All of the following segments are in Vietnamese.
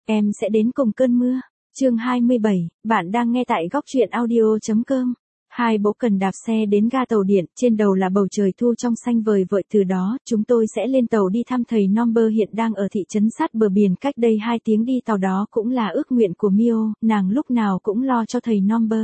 Em sẽ đến cùng cơn mưa. Chương 27, bạn đang nghe tại góc truyện audio.com. Hai bố cần đạp xe đến ga tàu điện, trên đầu là bầu trời thu trong xanh vời vợi, từ đó, chúng tôi sẽ lên tàu đi thăm thầy Nomber hiện đang ở thị trấn sát bờ biển cách đây 2 tiếng đi tàu, đó cũng là ước nguyện của Mio, nàng lúc nào cũng lo cho thầy Nomber.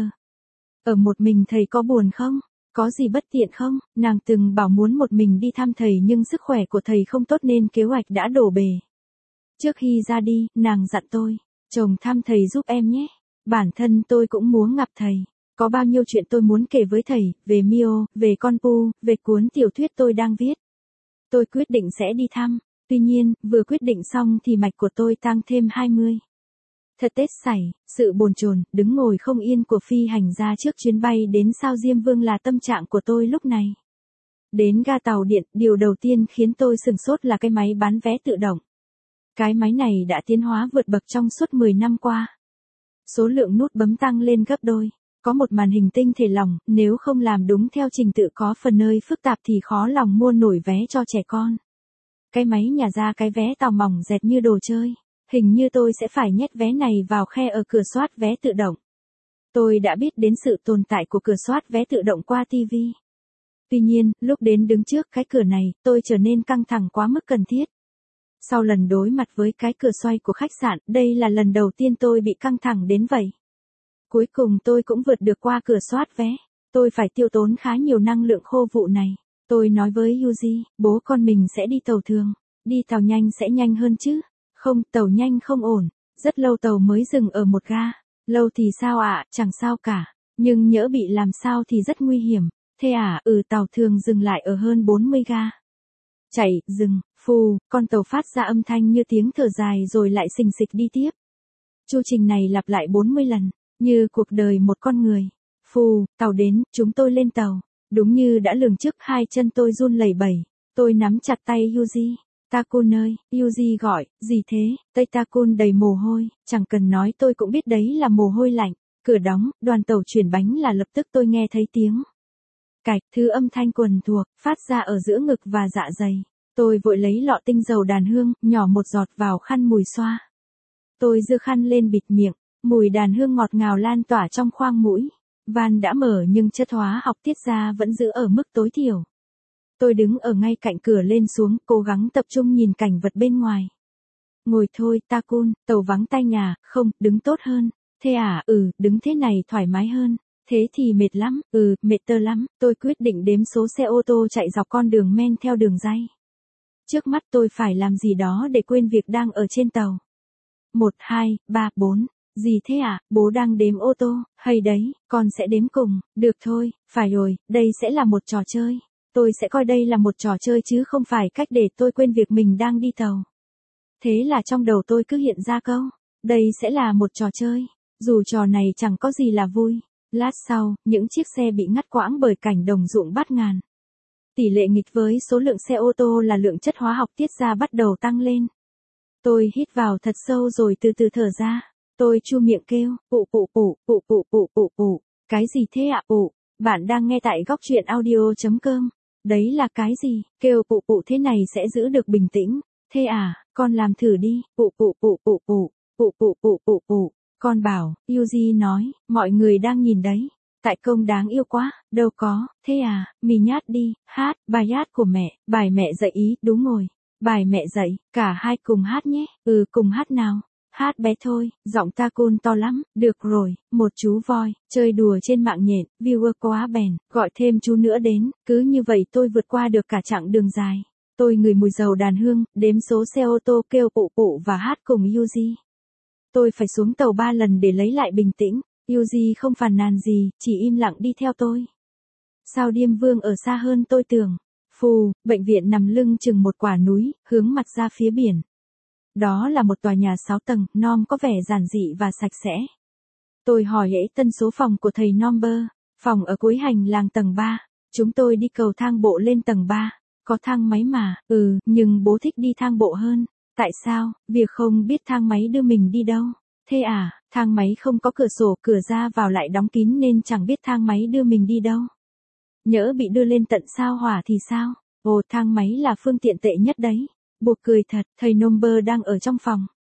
Ở một mình thầy có buồn không? Có gì bất tiện không? Nàng từng bảo muốn một mình đi thăm thầy nhưng sức khỏe của thầy không tốt nên kế hoạch đã đổ bể. Trước khi ra đi, nàng dặn tôi, chồng thăm thầy giúp em nhé. Bản thân tôi cũng muốn gặp thầy. Có bao nhiêu chuyện tôi muốn kể với thầy, về Mio, về con Pu, về cuốn tiểu thuyết tôi đang viết. Tôi quyết định sẽ đi thăm. Tuy nhiên, vừa quyết định xong thì mạch của tôi tăng thêm 20. Thật tết sảy, sự bồn chồn, đứng ngồi không yên của phi hành gia trước chuyến bay đến sao Diêm Vương là tâm trạng của tôi lúc này. Đến ga tàu điện, điều đầu tiên khiến tôi sửng sốt là cái máy bán vé tự động. Cái máy này đã tiến hóa vượt bậc trong suốt 10 năm qua. Số lượng nút bấm tăng lên gấp đôi. Có một màn hình tinh thể lỏng, nếu không làm đúng theo trình tự có phần nơi phức tạp thì khó lòng mua nổi vé cho trẻ con. Cái máy nhả ra cái vé tàu mỏng dẹt như đồ chơi. Hình như tôi sẽ phải nhét vé này vào khe ở cửa soát vé tự động. Tôi đã biết đến sự tồn tại của cửa soát vé tự động qua TV. Tuy nhiên, lúc đến đứng trước cái cửa này, tôi trở nên căng thẳng quá mức cần thiết. Sau lần đối mặt với cái cửa xoay của khách sạn, đây là lần đầu tiên tôi bị căng thẳng đến vậy. Cuối cùng tôi cũng vượt được qua cửa soát vé. Tôi phải tiêu tốn khá nhiều năng lượng khô vụ này. Tôi nói với Yuji, bố con mình sẽ đi tàu thường. Đi tàu nhanh sẽ nhanh hơn chứ. Không, tàu nhanh không ổn. Rất lâu tàu mới dừng ở một ga. Lâu thì sao ạ, chẳng sao cả. Nhưng nhỡ bị làm sao thì rất nguy hiểm. Thế à, tàu thường dừng lại ở hơn 40 ga. Chạy, dừng, phù, con tàu phát ra âm thanh như tiếng thở dài rồi lại xình xịch đi tiếp. Chu trình này lặp lại 40 lần, như cuộc đời một con người. Phù, tàu đến, chúng tôi lên tàu. Đúng như đã lường trước, hai chân tôi run lẩy bẩy. Tôi nắm chặt tay Yuji. Takun ơi, Yuji gọi, gì thế? Tay Takun đầy mồ hôi, chẳng cần nói tôi cũng biết đấy là mồ hôi lạnh. Cửa đóng, đoàn tàu chuyển bánh là lập tức tôi nghe thấy tiếng cạch, thứ âm thanh quần thuộc, phát ra ở giữa ngực và dạ dày. Tôi vội lấy lọ tinh dầu đàn hương, nhỏ một giọt vào khăn mùi xoa. Tôi giơ khăn lên bịt miệng, mùi đàn hương ngọt ngào lan tỏa trong khoang mũi. Van đã mở nhưng chất hóa học tiết ra vẫn giữ ở mức tối thiểu. Tôi đứng ở ngay cạnh cửa lên xuống, cố gắng tập trung nhìn cảnh vật bên ngoài. Ngồi thôi, Takun, tàu vắng tay nhà, không, đứng tốt hơn. Thế à, đứng thế này thoải mái hơn. Thế thì mệt lắm, mệt tơ lắm. Tôi quyết định đếm số xe ô tô chạy dọc con đường men theo đường ray. Trước mắt tôi phải làm gì đó để quên việc đang ở trên tàu. 1, 2, 3, 4. Gì thế ạ, bố đang đếm ô tô, hay đấy, con sẽ đếm cùng. Được thôi, phải rồi, đây sẽ là một trò chơi. Tôi sẽ coi đây là một trò chơi chứ không phải cách để tôi quên việc mình đang đi tàu. Thế là trong đầu tôi cứ hiện ra câu, đây sẽ là một trò chơi. Dù trò này chẳng có gì là vui. Lát sau, những chiếc xe bị ngắt quãng bởi cảnh đồng ruộng bát ngàn. Tỷ lệ nghịch với số lượng xe ô tô là lượng chất hóa học tiết ra bắt đầu tăng lên. Tôi hít vào thật sâu rồi từ từ thở ra. Tôi chu miệng kêu, phụ. Cái gì thế ạ? Bạn đang nghe tại góc truyện audio.com. Đấy là cái gì? Kêu phụ thế này sẽ giữ được bình tĩnh. Thế à, con làm thử đi. Phụ. Con bảo, Yuji nói, mọi người đang nhìn đấy. Tại công đáng yêu quá, đâu có, thế à, mì nhát đi, hát, bài hát của mẹ, bài mẹ dạy ý, đúng rồi. Bài mẹ dạy, cả hai cùng hát nhé, cùng hát nào. Hát bé thôi, giọng Takun to lắm, được rồi, một chú voi, chơi đùa trên mạng nhện, viewer quá bèn, gọi thêm chú nữa đến, cứ như vậy tôi vượt qua được cả chặng đường dài. Tôi ngửi mùi dầu đàn hương, đếm số xe ô tô kêu phụ và hát cùng Yuji. Tôi phải xuống tàu 3 lần để lấy lại bình tĩnh, Yuji không phàn nàn gì, chỉ im lặng đi theo tôi. Sao Diêm Vương ở xa hơn tôi tưởng. Phù, bệnh viện nằm lưng chừng một quả núi, hướng mặt ra phía biển. Đó là một tòa nhà 6 tầng, Nom có vẻ giản dị và sạch sẽ. Tôi hỏi tân số phòng của thầy Nomber, phòng ở cuối hành lang tầng 3. Chúng tôi đi cầu thang bộ lên tầng 3. Có thang máy mà, nhưng bố thích đi thang bộ hơn. Tại sao? Việc không biết thang máy đưa mình đi đâu. Thế à, thang máy không có cửa sổ, cửa ra vào lại đóng kín nên chẳng biết thang máy đưa mình đi đâu. Nhỡ bị đưa lên tận sao hỏa thì sao? Thang máy là phương tiện tệ nhất đấy. Buộc cười thật, thầy Nomber đang ở trong phòng.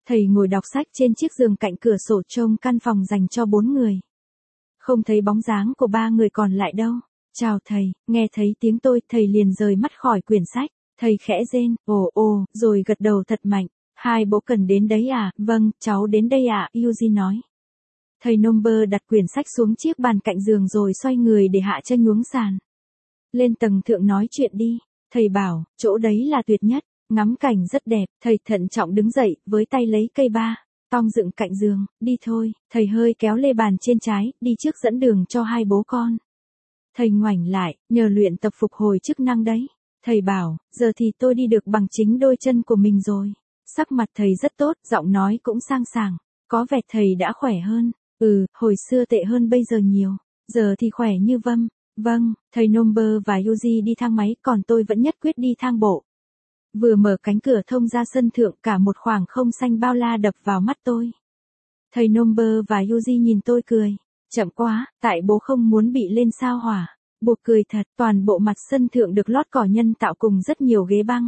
Thầy ngồi đọc sách trên chiếc giường cạnh cửa sổ trông căn phòng dành cho 4 người. Không thấy bóng dáng của 3 người còn lại đâu. Chào thầy, nghe thấy tiếng tôi, thầy liền rời mắt khỏi quyển sách. Thầy khẽ rên, ồ, rồi gật đầu thật mạnh. Hai bố cần đến đấy à? Vâng, cháu đến đây ạ, Yuji nói. Thầy Nomber đặt quyển sách xuống chiếc bàn cạnh giường rồi xoay người để hạ chân nhuốm sàn. Lên tầng thượng nói chuyện đi. Thầy bảo, chỗ đấy là tuyệt nhất, ngắm cảnh rất đẹp. Thầy thận trọng đứng dậy, với tay lấy cây ba, tong dựng cạnh giường, đi thôi. Thầy hơi kéo lê bàn trên trái, đi trước dẫn đường cho hai bố con. Thầy ngoảnh lại, nhờ luyện tập phục hồi chức năng đấy. Thầy bảo, giờ thì tôi đi được bằng chính đôi chân của mình rồi. Sắc mặt thầy rất tốt, giọng nói cũng sang sảng. Có vẻ thầy đã khỏe hơn. Hồi xưa tệ hơn bây giờ nhiều. Giờ thì khỏe như vâm. Vâng, thầy Nomber và Yuji đi thang máy, còn tôi vẫn nhất quyết đi thang bộ. Vừa mở cánh cửa thông ra sân thượng, cả một khoảng không xanh bao la đập vào mắt tôi. Thầy Nomber và Yuji nhìn tôi cười. Chậm quá, tại bố không muốn bị lên sao hỏa. Buộc cười thật, toàn bộ mặt sân thượng được lót cỏ nhân tạo cùng rất nhiều ghế băng.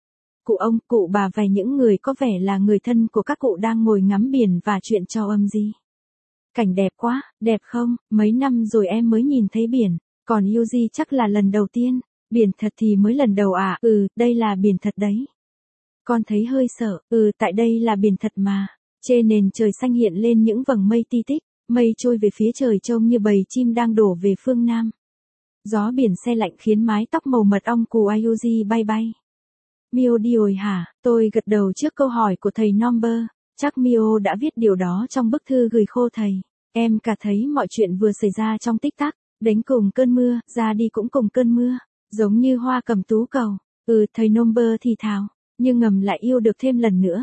Cụ ông, cụ bà và những người có vẻ là người thân của các cụ đang ngồi ngắm biển và chuyện trò âm gì. Cảnh đẹp quá, đẹp không? Mấy năm rồi em mới nhìn thấy biển. Còn Yuji chắc là lần đầu tiên. Biển thật thì mới lần đầu à? Đây là biển thật đấy. Con thấy hơi sợ. Tại đây là biển thật mà. Trên nền trời xanh hiện lên những vầng mây ti tích. Mây trôi về phía trời trông như bầy chim đang đổ về phương Nam. Gió biển se lạnh khiến mái tóc màu mật ong của Yuji bay bay. Mio đi rồi hả? Tôi gật đầu trước câu hỏi của thầy Nomber. Chắc Mio đã viết điều đó trong bức thư gửi khô thầy. Em cả thấy mọi chuyện vừa xảy ra trong tích tắc. Đánh cùng cơn mưa, ra đi cũng cùng cơn mưa. Giống như hoa cầm tú cầu. Thầy Nomber thì thào. Nhưng ngầm lại yêu được thêm lần nữa.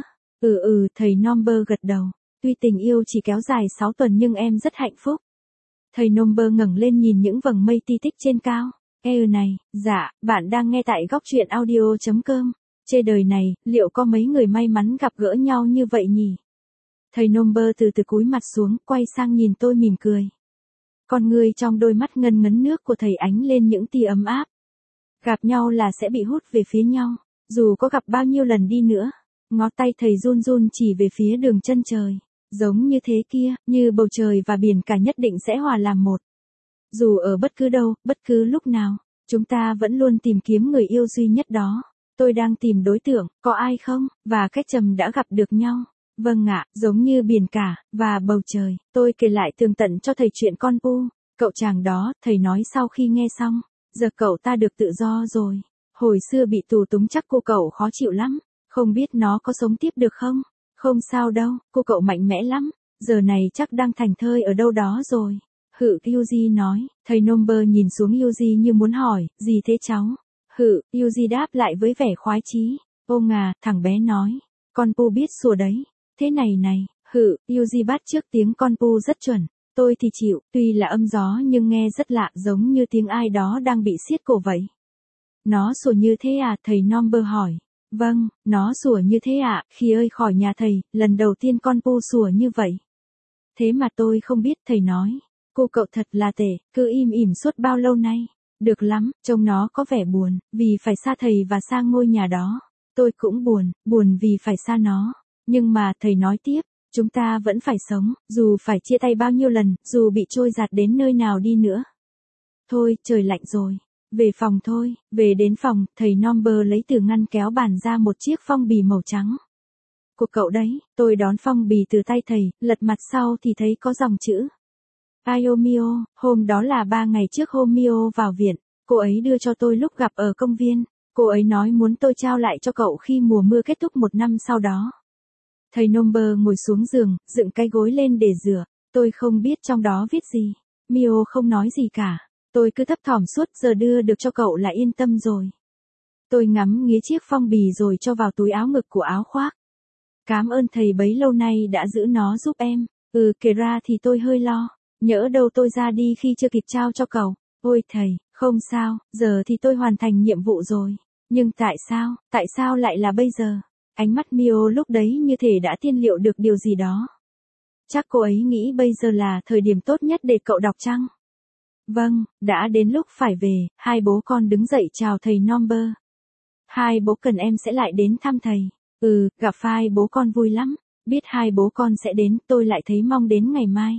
Thầy Nomber gật đầu. Tuy tình yêu chỉ kéo dài 6 tuần nhưng em rất hạnh phúc. Thầy Nomber ngẩng lên nhìn những vầng mây ti tích trên cao. Này, dạ, bạn đang nghe tại góc truyện audio.com. Trên đời này, liệu có mấy người may mắn gặp gỡ nhau như vậy nhỉ? Thầy Nomber từ từ cúi mặt xuống, quay sang nhìn tôi mỉm cười. Con người trong đôi mắt ngân ngấn nước của thầy ánh lên những tia ấm áp. Gặp nhau là sẽ bị hút về phía nhau, dù có gặp bao nhiêu lần đi nữa. Ngón tay thầy run run chỉ về phía đường chân trời. Giống như thế kia, như bầu trời và biển cả nhất định sẽ hòa làm một. Dù ở bất cứ đâu, bất cứ lúc nào, chúng ta vẫn luôn tìm kiếm người yêu duy nhất đó. Tôi đang tìm đối tượng, có ai không? Và cách trầm đã gặp được nhau. Vâng ạ, giống như biển cả, và bầu trời. Tôi kể lại tường tận cho thầy chuyện con Pu. Cậu chàng đó, thầy nói sau khi nghe xong. Giờ cậu ta được tự do rồi. Hồi xưa bị tù túng chắc cô cậu khó chịu lắm. Không biết nó có sống tiếp được không? Không sao đâu, cô cậu mạnh mẽ lắm. Giờ này chắc đang thành thơi ở đâu đó rồi. Yuji nói. Thầy Nomber nhìn xuống Yuji như muốn hỏi, gì thế cháu? Yuji đáp lại với vẻ khoái chí. Ô ngà, thằng bé nói. Con Pu biết sủa đấy. Thế này. Yuji bắt trước tiếng con Pu rất chuẩn. Tôi thì chịu, tuy là âm gió nhưng nghe rất lạ, giống như tiếng ai đó đang bị siết cổ vậy. Nó sủa như thế à? Thầy Nomber hỏi. Vâng, nó sủa như thế ạ, khi ơi khỏi nhà thầy, lần đầu tiên con Pu sủa như vậy. Thế mà tôi không biết, thầy nói. Cô cậu thật là tệ, cứ im ỉm suốt bao lâu nay. Được lắm, trông nó có vẻ buồn, vì phải xa thầy và xa ngôi nhà đó. Tôi cũng buồn vì phải xa nó. Nhưng mà thầy nói tiếp, chúng ta vẫn phải sống, dù phải chia tay bao nhiêu lần, dù bị trôi giạt đến nơi nào đi nữa. Thôi, trời lạnh rồi. Về phòng thôi. Về đến phòng, thầy Nomber lấy từ ngăn kéo bàn ra một chiếc phong bì màu trắng. Của cậu đấy. Tôi đón phong bì từ tay thầy, lật mặt sau thì thấy có dòng chữ. Ayo Mio, hôm đó là 3 ngày trước hôm Mio vào viện. Cô ấy đưa cho tôi lúc gặp ở công viên. Cô ấy nói muốn tôi trao lại cho cậu khi mùa mưa kết thúc 1 năm sau đó. Thầy Nomber ngồi xuống giường, dựng cái gối lên để rửa. Tôi không biết trong đó viết gì. Mio không nói gì cả. Tôi cứ thấp thỏm suốt, giờ đưa được cho cậu là yên tâm rồi. Tôi ngắm nghía chiếc phong bì rồi cho vào túi áo ngực của áo khoác. Cảm ơn thầy bấy lâu nay đã giữ nó giúp em. Kể ra thì tôi hơi lo. Nhỡ đâu tôi ra đi khi chưa kịp trao cho cậu. Ôi thầy, không sao, giờ thì tôi hoàn thành nhiệm vụ rồi. Nhưng tại sao lại là bây giờ? Ánh mắt Mio lúc đấy như thể đã tiên liệu được điều gì đó. Chắc cô ấy nghĩ bây giờ là thời điểm tốt nhất để cậu đọc chăng? Vâng, đã đến lúc phải về. Hai bố con đứng dậy chào thầy Nomber. Hai bố cần em sẽ lại đến thăm thầy. Gặp hai bố con vui lắm. Biết hai bố con sẽ đến, tôi lại thấy mong đến ngày mai.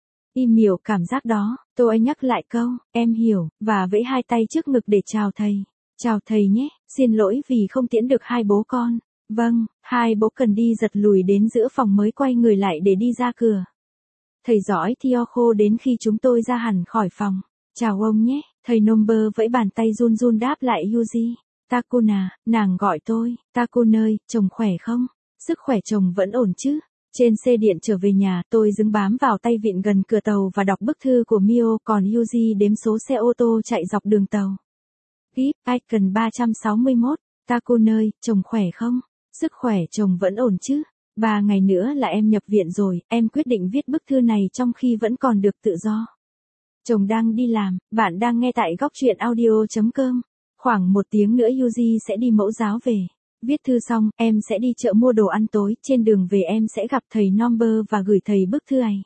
Im hiểu cảm giác đó, tôi ấy nhắc lại câu, em hiểu, và vẫy hai tay trước ngực để chào thầy. Chào thầy nhé, xin lỗi vì không tiễn được hai bố con. Vâng, hai bố cần đi giật lùi đến giữa phòng mới quay người lại để đi ra cửa. Thầy giỏi Thioko đến khi chúng tôi ra hẳn khỏi phòng. Chào ông nhé, thầy Nomber vẫy bàn tay run run đáp lại Yuji. Takuna, nàng gọi tôi, Takun ơi, chồng khỏe không? Sức khỏe chồng vẫn ổn chứ? Trên xe điện trở về nhà, tôi dứng bám vào tay vịn gần cửa tàu và đọc bức thư của Mio, còn Yuji đếm số xe ô tô chạy dọc đường tàu. Kíp, Icon 361, Takun ơi, chồng khỏe không? Sức khỏe chồng vẫn ổn chứ? 3 ngày nữa là em nhập viện rồi, em quyết định viết bức thư này trong khi vẫn còn được tự do. Chồng đang đi làm, bạn đang nghe tại góc truyện audio.com. Khoảng 1 tiếng nữa Yuji sẽ đi mẫu giáo về. Viết thư xong, em sẽ đi chợ mua đồ ăn tối, trên đường về em sẽ gặp thầy Nomber và gửi thầy bức thư này.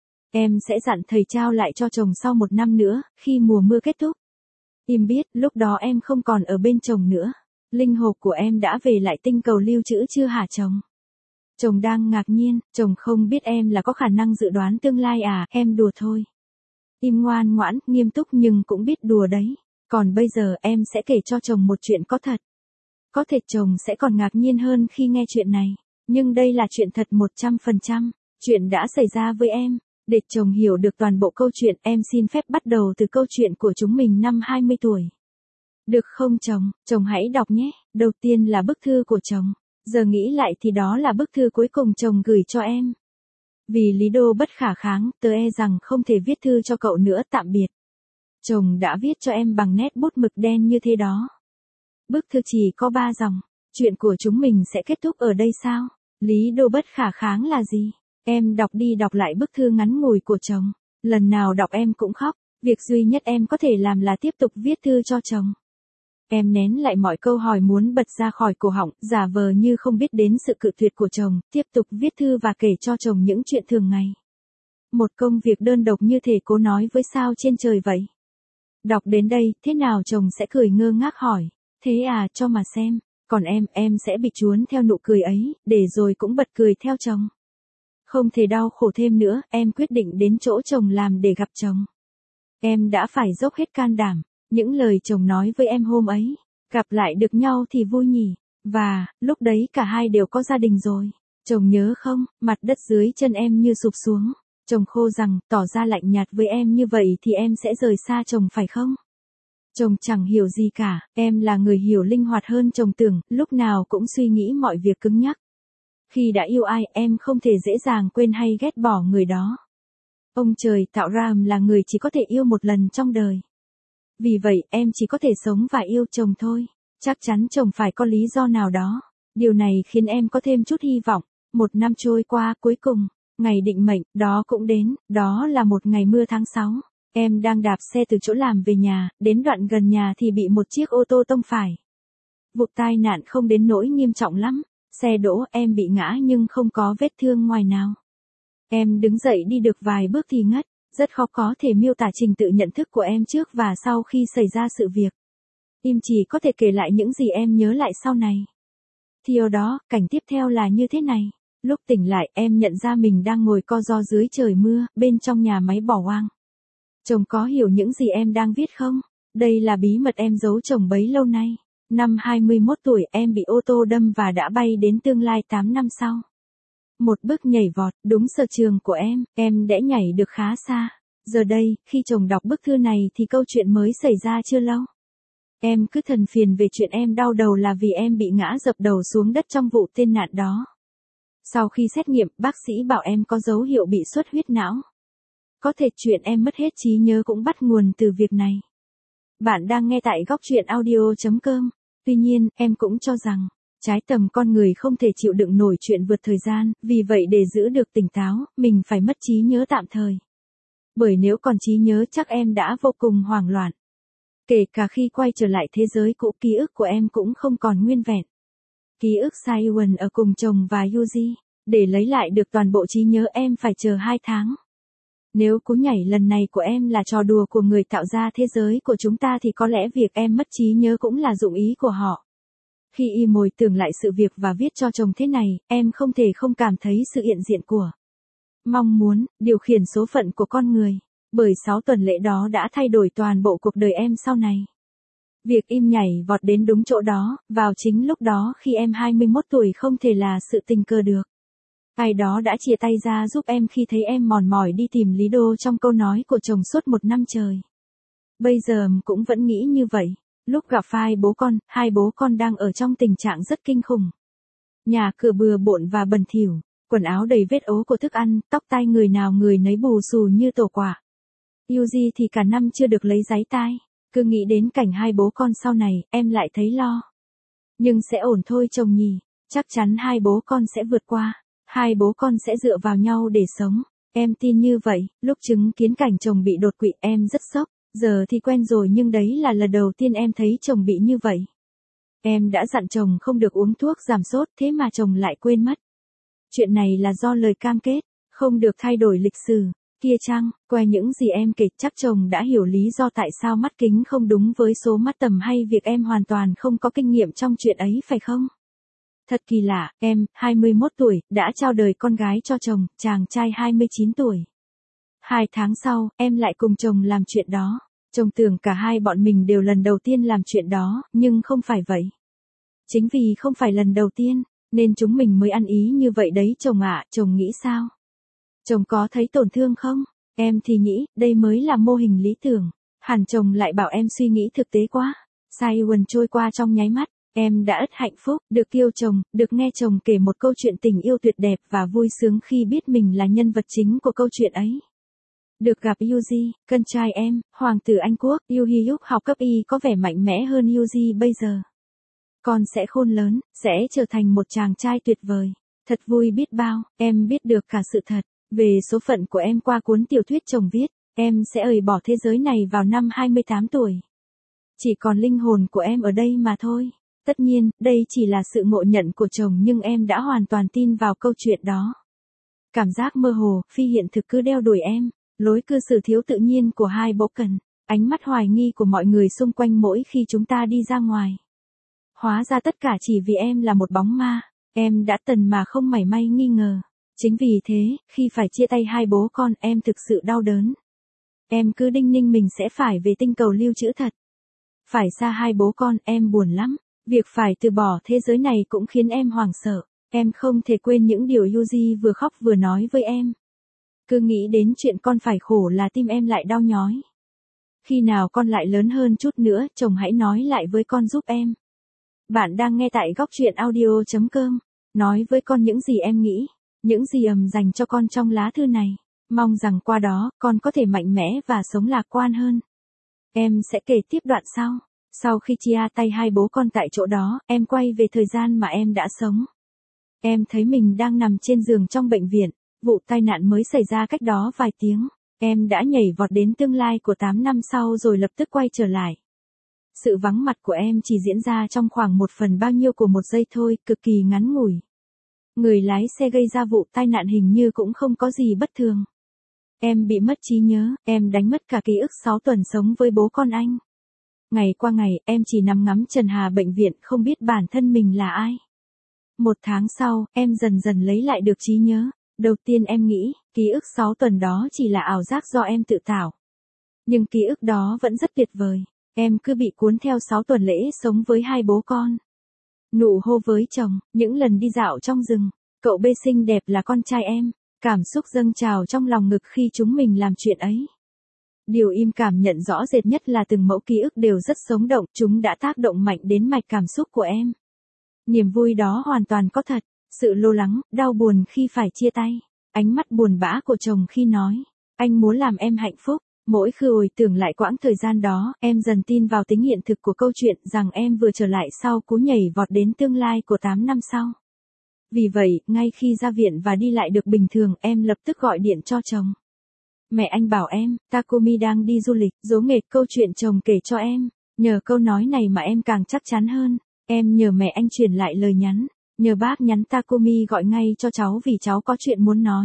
Em sẽ dặn thầy trao lại cho chồng sau 1 năm nữa, khi mùa mưa kết thúc. Im biết, lúc đó em không còn ở bên chồng nữa. Linh hồn của em đã về lại tinh cầu lưu trữ chưa hả chồng? Chồng đang ngạc nhiên, chồng không biết em là có khả năng dự đoán tương lai à, em đùa thôi. Im ngoan ngoãn, nghiêm túc nhưng cũng biết đùa đấy. Còn bây giờ em sẽ kể cho chồng một chuyện có thật. Có thể chồng sẽ còn ngạc nhiên hơn khi nghe chuyện này. Nhưng đây là chuyện thật 100%. Chuyện đã xảy ra với em. Để chồng hiểu được toàn bộ câu chuyện, em xin phép bắt đầu từ câu chuyện của chúng mình năm 20 tuổi. Được không chồng? Chồng hãy đọc nhé. Đầu tiên là bức thư của chồng. Giờ nghĩ lại thì đó là bức thư cuối cùng chồng gửi cho em. Vì lý do bất khả kháng, tớ e rằng không thể viết thư cho cậu nữa, tạm biệt. Chồng đã viết cho em bằng nét bút mực đen như thế đó. Bức thư chỉ có 3 dòng. Chuyện của chúng mình sẽ kết thúc ở đây sao? Lý do bất khả kháng là gì? Em đọc đi đọc lại bức thư ngắn ngủi của chồng. Lần nào đọc em cũng khóc. Việc duy nhất em có thể làm là tiếp tục viết thư cho chồng. Em nén lại mọi câu hỏi muốn bật ra khỏi cổ họng, giả vờ như không biết đến sự cự tuyệt của chồng, tiếp tục viết thư và kể cho chồng những chuyện thường ngày. Một công việc đơn độc như thể cố nói với sao trên trời vậy. Đọc đến đây, thế nào chồng sẽ cười ngơ ngác hỏi. Thế à, cho mà xem. Còn em sẽ bị chuốn theo nụ cười ấy, để rồi cũng bật cười theo chồng. Không thể đau khổ thêm nữa, em quyết định đến chỗ chồng làm để gặp chồng. Em đã phải dốc hết can đảm. Những lời chồng nói với em hôm ấy, gặp lại được nhau thì vui nhỉ. Và, lúc đấy cả hai đều có gia đình rồi. Chồng nhớ không, mặt đất dưới chân em như sụp xuống. Chồng khô rằng, tỏ ra lạnh nhạt với em như vậy thì em sẽ rời xa chồng phải không? Chồng chẳng hiểu gì cả, em là người hiểu linh hoạt hơn chồng tưởng, lúc nào cũng suy nghĩ mọi việc cứng nhắc. Khi đã yêu ai, em không thể dễ dàng quên hay ghét bỏ người đó. Ông trời tạo ra là người chỉ có thể yêu một lần trong đời. Vì vậy, em chỉ có thể sống và yêu chồng thôi. Chắc chắn chồng phải có lý do nào đó. Điều này khiến em có thêm chút hy vọng. 1 năm trôi qua, cuối cùng, ngày định mệnh, đó cũng đến, đó là một ngày mưa tháng 6. Em đang đạp xe từ chỗ làm về nhà, đến đoạn gần nhà thì bị một chiếc ô tô tông phải. Vụ tai nạn không đến nỗi nghiêm trọng lắm. Xe đỗ, em bị ngã nhưng không có vết thương ngoài nào. Em đứng dậy đi được vài bước thì ngất. Rất khó có thể miêu tả trình tự nhận thức của em trước và sau khi xảy ra sự việc. Im chỉ có thể kể lại những gì em nhớ lại sau này. Theo đó, cảnh tiếp theo là như thế này. Lúc tỉnh lại, em nhận ra mình đang ngồi co ro dưới trời mưa, bên trong nhà máy bỏ hoang. Chồng có hiểu những gì em đang viết không? Đây là bí mật em giấu chồng bấy lâu nay. Năm 21 tuổi em bị ô tô đâm và đã bay đến tương lai 8 năm sau. Một bước nhảy vọt, đúng sở trường của em đã nhảy được khá xa. Giờ đây, khi chồng đọc bức thư này thì câu chuyện mới xảy ra chưa lâu. Em cứ thần phiền về chuyện em đau đầu là vì em bị ngã dập đầu xuống đất trong vụ tai nạn đó. Sau khi xét nghiệm, bác sĩ bảo em có dấu hiệu bị xuất huyết não. Có thể chuyện em mất hết trí nhớ cũng bắt nguồn từ việc này. Bạn đang nghe tại góc truyện audio.com. Tuy nhiên, em cũng cho rằng, trái tầm con người không thể chịu đựng nổi chuyện vượt thời gian, vì vậy để giữ được tỉnh táo, mình phải mất trí nhớ tạm thời. Bởi nếu còn trí nhớ chắc em đã vô cùng hoảng loạn. Kể cả khi quay trở lại thế giới cũ, ký ức của em cũng không còn nguyên vẹn. Ký ức Saiwon ở cùng chồng và Yuji. Để lấy lại được toàn bộ trí nhớ em phải chờ 2 tháng. Nếu cú nhảy lần này của em là trò đùa của người tạo ra thế giới của chúng ta thì có lẽ việc em mất trí nhớ cũng là dụng ý của họ. Khi y mồi tưởng lại sự việc và viết cho chồng thế này, em không thể không cảm thấy sự hiện diện của mong muốn, điều khiển số phận của con người. Bởi 6 tuần lễ đó đã thay đổi toàn bộ cuộc đời em sau này. Việc im nhảy vọt đến đúng chỗ đó, vào chính lúc đó khi em 21 tuổi không thể là sự tình cờ được. Ai đó đã chia tay ra giúp em khi thấy em mòn mỏi đi tìm lý do trong câu nói của chồng suốt 1 năm trời. Bây giờ cũng vẫn nghĩ như vậy. Lúc gặp hai bố con đang ở trong tình trạng rất kinh khủng. Nhà cửa bừa bộn và bẩn thỉu, quần áo đầy vết ố của thức ăn, tóc tai người nào người nấy bù xù như tổ quả. Yuji thì cả năm chưa được lấy giấy tai. Cứ nghĩ đến cảnh hai bố con sau này, em lại thấy lo. Nhưng sẽ ổn thôi chồng nhỉ, chắc chắn hai bố con sẽ vượt qua. Hai bố con sẽ dựa vào nhau để sống. Em tin như vậy, lúc chứng kiến cảnh chồng bị đột quỵ em rất sốc. Giờ thì quen rồi nhưng đấy là lần đầu tiên em thấy chồng bị như vậy. Em đã dặn chồng không được uống thuốc giảm sốt thế mà chồng lại quên mất. Chuyện này là do lời cam kết, không được thay đổi lịch sử. Kia chăng, qua những gì em kể chắc chồng đã hiểu lý do tại sao mắt kính không đúng với số mắt tầm hay việc em hoàn toàn không có kinh nghiệm trong chuyện ấy phải không? Thật kỳ lạ, em, 21 tuổi, đã trao đời con gái cho chồng, chàng trai 29 tuổi. 2 tháng sau, em lại cùng chồng làm chuyện đó. Chồng tưởng cả hai bọn mình đều lần đầu tiên làm chuyện đó, nhưng không phải vậy. Chính vì không phải lần đầu tiên, nên chúng mình mới ăn ý như vậy đấy chồng ạ, chồng nghĩ sao? Chồng có thấy tổn thương không? Em thì nghĩ, đây mới là mô hình lý tưởng. Hẳn chồng lại bảo em suy nghĩ thực tế quá. Saigon trôi qua trong nháy mắt, em đã ất hạnh phúc, được yêu chồng, được nghe chồng kể một câu chuyện tình yêu tuyệt đẹp và vui sướng khi biết mình là nhân vật chính của câu chuyện ấy. Được gặp Yuji, con trai em, hoàng tử Anh Quốc, Yoo Hyuk học cấp Y có vẻ mạnh mẽ hơn Yuji bây giờ. Con sẽ khôn lớn, sẽ trở thành một chàng trai tuyệt vời. Thật vui biết bao, em biết được cả sự thật. Về số phận của em qua cuốn tiểu thuyết chồng viết, em sẽ rời bỏ thế giới này vào năm 28 tuổi. Chỉ còn linh hồn của em ở đây mà thôi. Tất nhiên, đây chỉ là sự ngộ nhận của chồng nhưng em đã hoàn toàn tin vào câu chuyện đó. Cảm giác mơ hồ, phi hiện thực cứ đeo đuổi em, lối cư xử thiếu tự nhiên của hai bố cần, ánh mắt hoài nghi của mọi người xung quanh mỗi khi chúng ta đi ra ngoài. Hóa ra tất cả chỉ vì em là một bóng ma, em đã tần mà không mảy may nghi ngờ. Chính vì thế, khi phải chia tay hai bố con em thực sự đau đớn. Em cứ đinh ninh mình sẽ phải về tinh cầu lưu trữ thật. Phải xa hai bố con em buồn lắm. Việc phải từ bỏ thế giới này cũng khiến em hoảng sợ. Em không thể quên những điều Yuji vừa khóc vừa nói với em. Cứ nghĩ đến chuyện con phải khổ là tim em lại đau nhói. Khi nào con lại lớn hơn chút nữa, chồng hãy nói lại với con giúp em. Bạn đang nghe tại góc truyện audio.com. Nói với con những gì em nghĩ. Những gì dành cho con trong lá thư này. Mong rằng qua đó, con có thể mạnh mẽ và sống lạc quan hơn. Em sẽ kể tiếp đoạn sau. Sau khi chia tay hai bố con tại chỗ đó, em quay về thời gian mà em đã sống. Em thấy mình đang nằm trên giường trong bệnh viện. Vụ tai nạn mới xảy ra cách đó vài tiếng. Em đã nhảy vọt đến tương lai của 8 năm sau rồi lập tức quay trở lại. Sự vắng mặt của em chỉ diễn ra trong khoảng 1/10 bao nhiêu của một giây thôi, cực kỳ ngắn ngủi. Người lái xe gây ra vụ tai nạn hình như cũng không có gì bất thường. Em bị mất trí nhớ, em đánh mất cả ký ức 6 tuần sống với bố con anh. Ngày qua ngày, em chỉ nằm ngắm trần hà bệnh viện không biết bản thân mình là ai. 1 tháng sau, em dần dần lấy lại được trí nhớ. Đầu tiên em nghĩ, ký ức 6 tuần đó chỉ là ảo giác do em tự tạo. Nhưng ký ức đó vẫn rất tuyệt vời. Em cứ bị cuốn theo 6 tuần lễ sống với hai bố con. Nụ hôn với chồng, những lần đi dạo trong rừng, cậu bê xinh đẹp là con trai em, cảm xúc dâng trào trong lòng ngực khi chúng mình làm chuyện ấy. Điều im cảm nhận rõ rệt nhất là từng mẫu ký ức đều rất sống động, chúng đã tác động mạnh đến mạch cảm xúc của em. Niềm vui đó hoàn toàn có thật, sự lo lắng, đau buồn khi phải chia tay, ánh mắt buồn bã của chồng khi nói, anh muốn làm em hạnh phúc. Mỗi khi hồi tưởng lại quãng thời gian đó, em dần tin vào tính hiện thực của câu chuyện rằng em vừa trở lại sau cú nhảy vọt đến tương lai của 8 năm sau. Vì vậy, ngay khi ra viện và đi lại được bình thường, em lập tức gọi điện cho chồng. Mẹ anh bảo em, Takumi đang đi du lịch, dỗ nghệt câu chuyện chồng kể cho em. Nhờ câu nói này mà em càng chắc chắn hơn. Em nhờ mẹ anh truyền lại lời nhắn. Nhờ bác nhắn Takumi gọi ngay cho cháu vì cháu có chuyện muốn nói.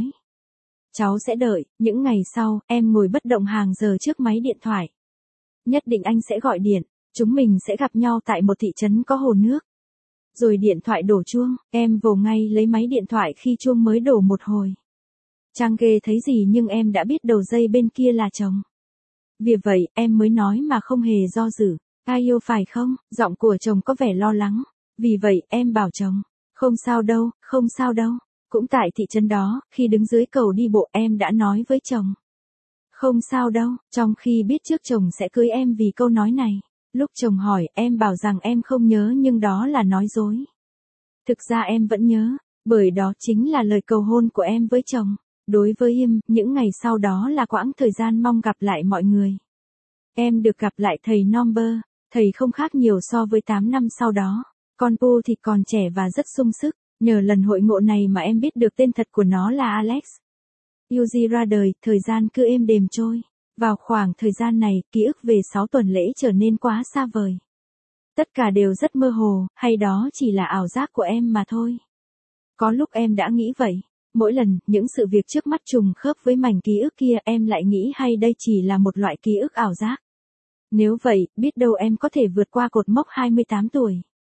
Cháu sẽ đợi, những ngày sau, em ngồi bất động hàng giờ trước máy điện thoại. Nhất định anh sẽ gọi điện, chúng mình sẽ gặp nhau tại một thị trấn có hồ nước. Rồi điện thoại đổ chuông, em vồ ngay lấy máy điện thoại khi chuông mới đổ một hồi. Chẳng ghê thấy gì nhưng em đã biết đầu dây bên kia là chồng. Vì vậy, em mới nói mà không hề do dự. Ai yêu phải không? Giọng của chồng có vẻ lo lắng. Vì vậy, em bảo chồng, không sao đâu, không sao đâu. Cũng tại thị trấn đó, khi đứng dưới cầu đi bộ em đã nói với chồng. Không sao đâu, trong khi biết trước chồng sẽ cưới em vì câu nói này. Lúc chồng hỏi, em bảo rằng em không nhớ nhưng đó là nói dối. Thực ra em vẫn nhớ, bởi đó chính là lời cầu hôn của em với chồng. Đối với Im, những ngày sau đó là quãng thời gian mong gặp lại mọi người. Em được gặp lại thầy Nomber, thầy không khác nhiều so với 8 năm sau đó. Con Pu thì còn trẻ và rất sung sức, nhờ lần hội ngộ này mà em biết được tên thật của nó là Alex. Yuji ra đời, thời gian cứ êm đềm trôi. Vào khoảng thời gian này, ký ức về 6 tuần lễ trở nên quá xa vời. Tất cả đều rất mơ hồ, hay đó chỉ là ảo giác của em mà thôi. Có lúc em đã nghĩ vậy. Mỗi lần, những sự việc trước mắt trùng khớp với mảnh ký ức kia em lại nghĩ hay đây chỉ là một loại ký ức ảo giác. Nếu vậy, biết đâu em có thể vượt qua cột mốc 28 tuổi.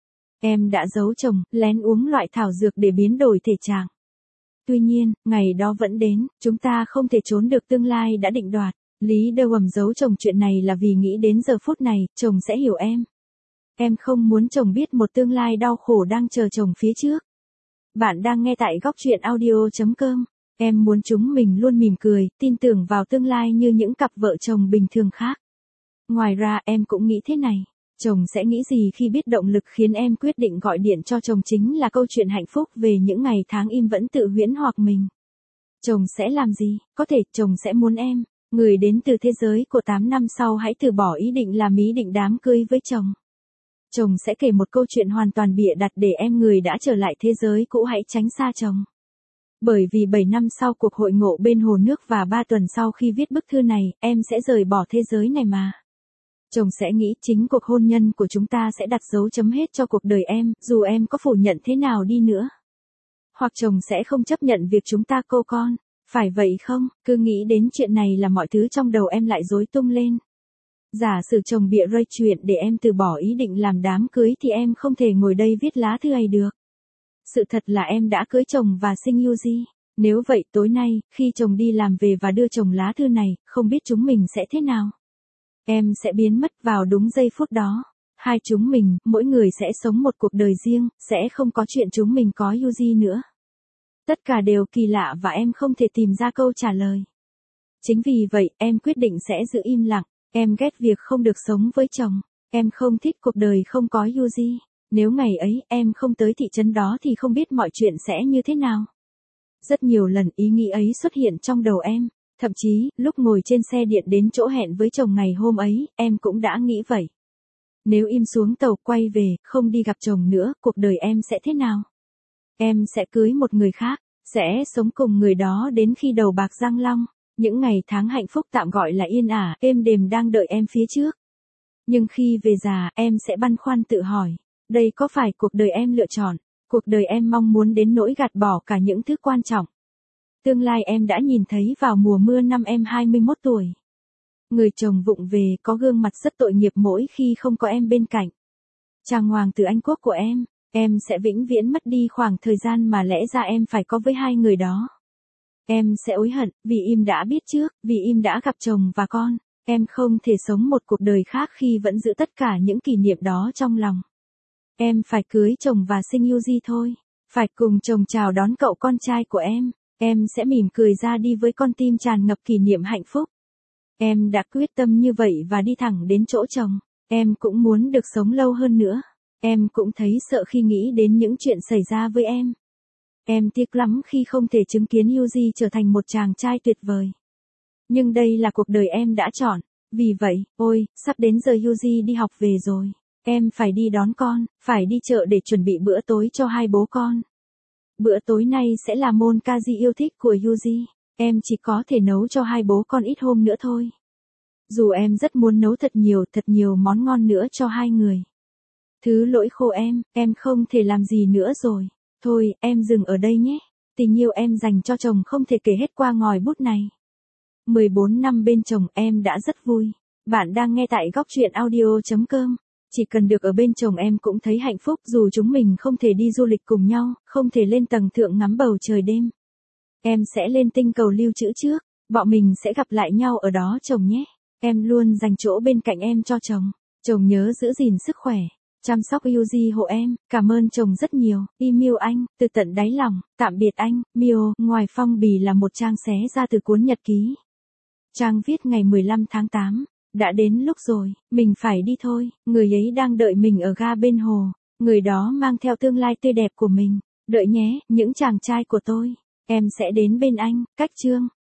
Em đã giấu chồng, lén uống loại thảo dược để biến đổi thể trạng. Tuy nhiên, ngày đó vẫn đến, chúng ta không thể trốn được tương lai đã định đoạt. Lý Đơ Wầm giấu chồng chuyện này là vì nghĩ đến giờ phút này, chồng sẽ hiểu em. Em không muốn chồng biết một tương lai đau khổ đang chờ chồng phía trước. Bạn đang nghe tại góc truyện audio.com. Em muốn chúng mình luôn mỉm cười, tin tưởng vào tương lai như những cặp vợ chồng bình thường khác. Ngoài ra em cũng nghĩ thế này. Chồng sẽ nghĩ gì khi biết động lực khiến em quyết định gọi điện cho chồng chính là câu chuyện hạnh phúc về những ngày tháng Im vẫn tự huyễn hoặc mình. Chồng sẽ làm gì? Có thể chồng sẽ muốn em, người đến từ thế giới của 8 năm sau hãy từ bỏ ý định làm ý định đám cưới với chồng. Chồng sẽ kể một câu chuyện hoàn toàn bịa đặt để em người đã trở lại thế giới cũ hãy tránh xa chồng. Bởi vì 7 năm sau cuộc hội ngộ bên hồ nước và 3 tuần sau khi viết bức thư này, em sẽ rời bỏ thế giới này mà. Chồng sẽ nghĩ chính cuộc hôn nhân của chúng ta sẽ đặt dấu chấm hết cho cuộc đời em, dù em có phủ nhận thế nào đi nữa. Hoặc chồng sẽ không chấp nhận việc chúng ta cô con. Phải vậy không? Cứ nghĩ đến chuyện này là mọi thứ trong đầu em lại rối tung lên. Giả sử chồng bịa rơi chuyện để em từ bỏ ý định làm đám cưới thì em không thể ngồi đây viết lá thư ấy được. Sự thật là em đã cưới chồng và sinh Yuji. Nếu vậy tối nay, khi chồng đi làm về và đưa chồng lá thư này, không biết chúng mình sẽ thế nào. Em sẽ biến mất vào đúng giây phút đó. Hai chúng mình, mỗi người sẽ sống một cuộc đời riêng, sẽ không có chuyện chúng mình có Yuji nữa. Tất cả đều kỳ lạ và em không thể tìm ra câu trả lời. Chính vì vậy, em quyết định sẽ giữ im lặng. Em ghét việc không được sống với chồng. Em không thích cuộc đời không có Yuji. Nếu ngày ấy em không tới thị trấn đó thì không biết mọi chuyện sẽ như thế nào. Rất nhiều lần ý nghĩ ấy xuất hiện trong đầu em. Thậm chí, lúc ngồi trên xe điện đến chỗ hẹn với chồng ngày hôm ấy, em cũng đã nghĩ vậy. Nếu Im xuống tàu quay về, không đi gặp chồng nữa, cuộc đời em sẽ thế nào? Em sẽ cưới một người khác, sẽ sống cùng người đó đến khi đầu bạc răng long. Những ngày tháng hạnh phúc tạm gọi là yên ả, êm đềm đang đợi em phía trước. Nhưng khi về già, em sẽ băn khoăn tự hỏi, đây có phải cuộc đời em lựa chọn, cuộc đời em mong muốn đến nỗi gạt bỏ cả những thứ quan trọng. Tương lai em đã nhìn thấy vào mùa mưa năm em 21 tuổi. Người chồng vụng về có gương mặt rất tội nghiệp mỗi khi không có em bên cạnh. Chàng hoàng tử Anh quốc của em sẽ vĩnh viễn mất đi khoảng thời gian mà lẽ ra em phải có với hai người đó. Em sẽ hối hận, vì Im đã biết trước, vì Im đã gặp chồng và con. Em không thể sống một cuộc đời khác khi vẫn giữ tất cả những kỷ niệm đó trong lòng. Em phải cưới chồng và sinh Yuji thôi. Phải cùng chồng chào đón cậu con trai của em. Em sẽ mỉm cười ra đi với con tim tràn ngập kỷ niệm hạnh phúc. Em đã quyết tâm như vậy và đi thẳng đến chỗ chồng. Em cũng muốn được sống lâu hơn nữa. Em cũng thấy sợ khi nghĩ đến những chuyện xảy ra với em. Em tiếc lắm khi không thể chứng kiến Yuji trở thành một chàng trai tuyệt vời. Nhưng đây là cuộc đời em đã chọn. Vì vậy, ôi, sắp đến giờ Yuji đi học về rồi. Em phải đi đón con, phải đi chợ để chuẩn bị bữa tối cho hai bố con. Bữa tối nay sẽ là món casi yêu thích của Yuji. Em chỉ có thể nấu cho hai bố con ít hôm nữa thôi. Dù em rất muốn nấu thật nhiều món ngon nữa cho hai người. Thứ lỗi khổ em không thể làm gì nữa rồi. Thôi, em dừng ở đây nhé. Tình yêu em dành cho chồng không thể kể hết qua ngòi bút này. 14 năm bên chồng em đã rất vui. Bạn đang nghe tại góc truyện audio.com. Chỉ cần được ở bên chồng em cũng thấy hạnh phúc, dù chúng mình không thể đi du lịch cùng nhau, không thể lên tầng thượng ngắm bầu trời đêm. Em sẽ lên tinh cầu lưu trữ trước, bọn mình sẽ gặp lại nhau ở đó chồng nhé. Em luôn dành chỗ bên cạnh em cho chồng. Chồng nhớ giữ gìn sức khỏe, chăm sóc Yuji hộ em, cảm ơn chồng rất nhiều. Email anh, từ tận đáy lòng, tạm biệt anh, Mio. Ngoài phong bì là một trang xé ra từ cuốn nhật ký. Trang viết ngày 15 tháng 8. Đã đến lúc rồi, mình phải đi thôi, người ấy đang đợi mình ở ga bên hồ, người đó mang theo tương lai tươi đẹp của mình. Đợi nhé, những chàng trai của tôi, em sẽ đến bên anh. Cách chương